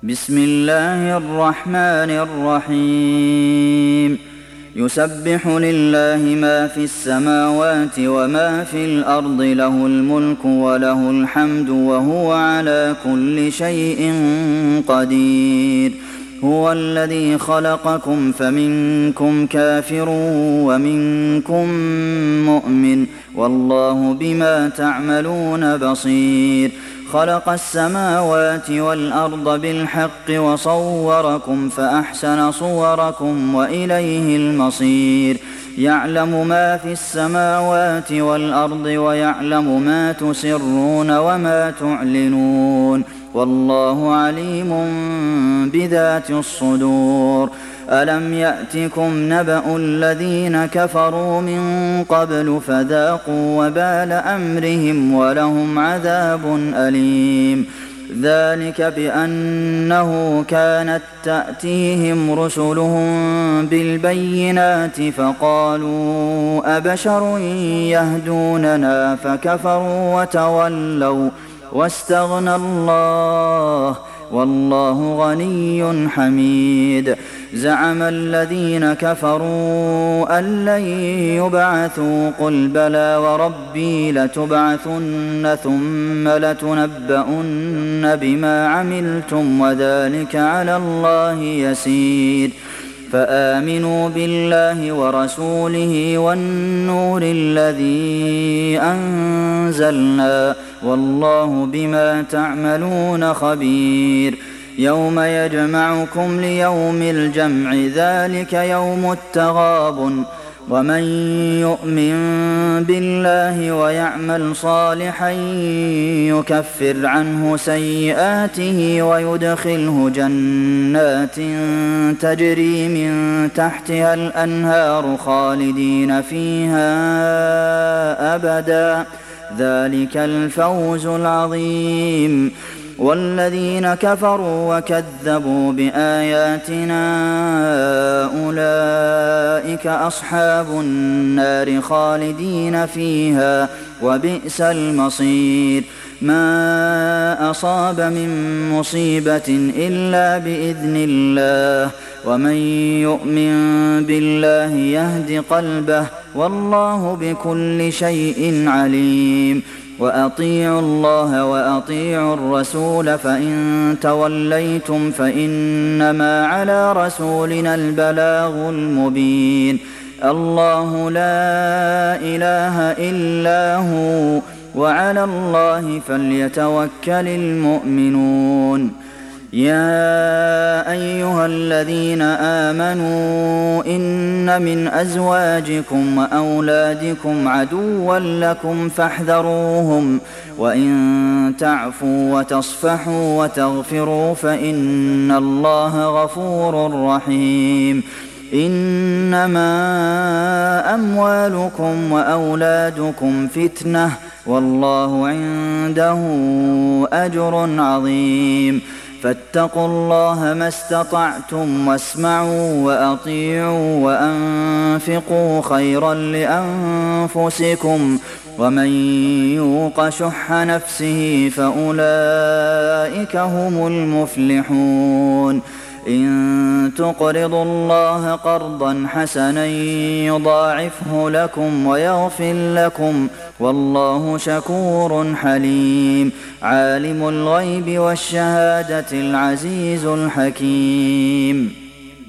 بسم الله الرحمن الرحيم يسبح لله ما في السماوات وما في الأرض له الملك وله الحمد وهو على كل شيء قدير هو الذي خلقكم فمنكم كافر ومنكم مؤمن والله بما تعملون بصير خلق السماوات والأرض بالحق وصوركم فأحسن صوركم وإليه المصير يعلم ما في السماوات والأرض ويعلم ما تسرون وما تعلنون والله عليم بذات الصدور ألم يأتكم نبأ الذين كفروا من قبل فذاقوا وبال أمرهم ولهم عذاب أليم ذلك بأنه كانت تأتيهم رسلهم بالبينات فقالوا أبشر يهدوننا فكفروا وتولوا واستغنى الله والله غني حميد زعم الذين كفروا أن لن يبعثوا قل بلى وربي لتبعثن ثم لتنبؤن بما عملتم وذلك على الله يسير فآمنوا بالله ورسوله والنور الذي أنزلنا والله بما تعملون خبير يوم يجمعكم ليوم الجمع ذلك يوم التغابن ومن يؤمن بالله ويعمل صالحا يكفر عنه سيئاته ويدخله جنات تجري من تحتها الأنهار خالدين فيها أبدا ذلك الفوز العظيم والذين كفروا وكذبوا بآياتنا أولئك أصحاب النار خالدين فيها وبئس المصير ما أصاب من مصيبة إلا بإذن الله ومن يؤمن بالله يهد قلبه والله بكل شيء عليم وأطيعوا الله وأطيعوا الرسول فإن توليتم فإنما على رسولنا البلاغ المبين الله لا إله إلا هو وعلى الله فليتوكل المؤمنون يا أيها الذين آمنوا إن من أزواجكم وأولادكم عدوا لكم فاحذروهم وإن تعفوا وتصفحوا وتغفروا فإن الله غفور رحيم إنما أموالكم وأولادكم فتنة والله عنده أجر عظيم فاتقوا الله ما استطعتم واسمعوا وأطيعوا وأنفقوا خيرا لأنفسكم ومن يوق شح نفسه فأولئك هم المفلحون إن تقرضوا الله قرضا حسنا يضاعفه لكم ويغفر لكم والله شكور حليم عالم الغيب والشهادة العزيز الحكيم